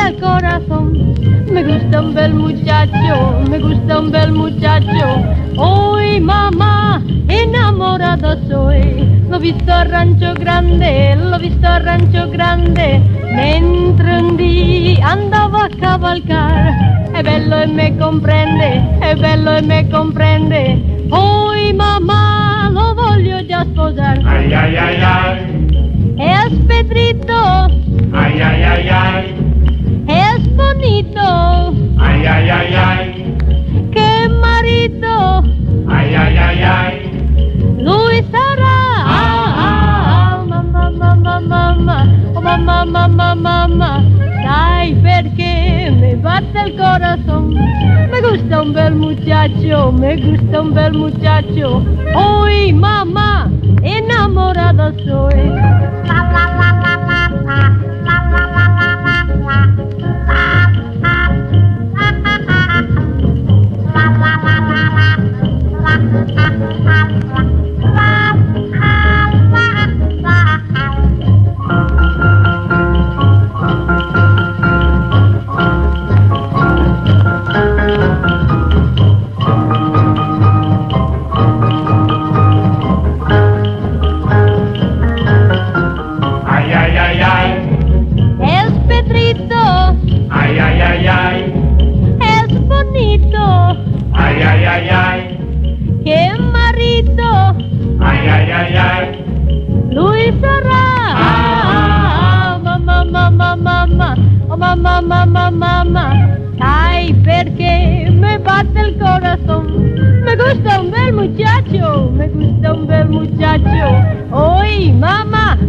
batte el corazón. Me gusta un bel muchacho, me gusta un bel muchacho. Hoy mamá, enamorada soy. L'ho visto a Rancho Grande, l'ho visto a Rancho Grande, mentre un dì andavo a cavalcar. È bello e me comprende, è bello e me comprende. Hoy mamá, lo voglio già sposare. Ay, ay, ay, ay. Es Pedrito, Ay, ay, ay, ay. es bonito, Ay, ay, ay, ay. qué marito, Ay, ay, ay, ay. lui sarà. Mamma, mamma, mamma, oh mamma, mamma, mamma. Sai perché me batte el corazón. Me gusta un bel muchacho, me gusta un bel muchacho. Hoy mamá, enamorada soy. Ay, ay, ay, ay. Es Pedrito, Ay, ay, ay, ay. es bonito, Ay, ay, ay, ay. qué marito, Ay, ay, ay, ay. lui sarà. Mamma, mamma, mamma, oh mamma, mamma, mamma. Sai perché me batte el corazón. Me gusta un bel muchacho, me gusta un bel muchacho. Hoy mamá,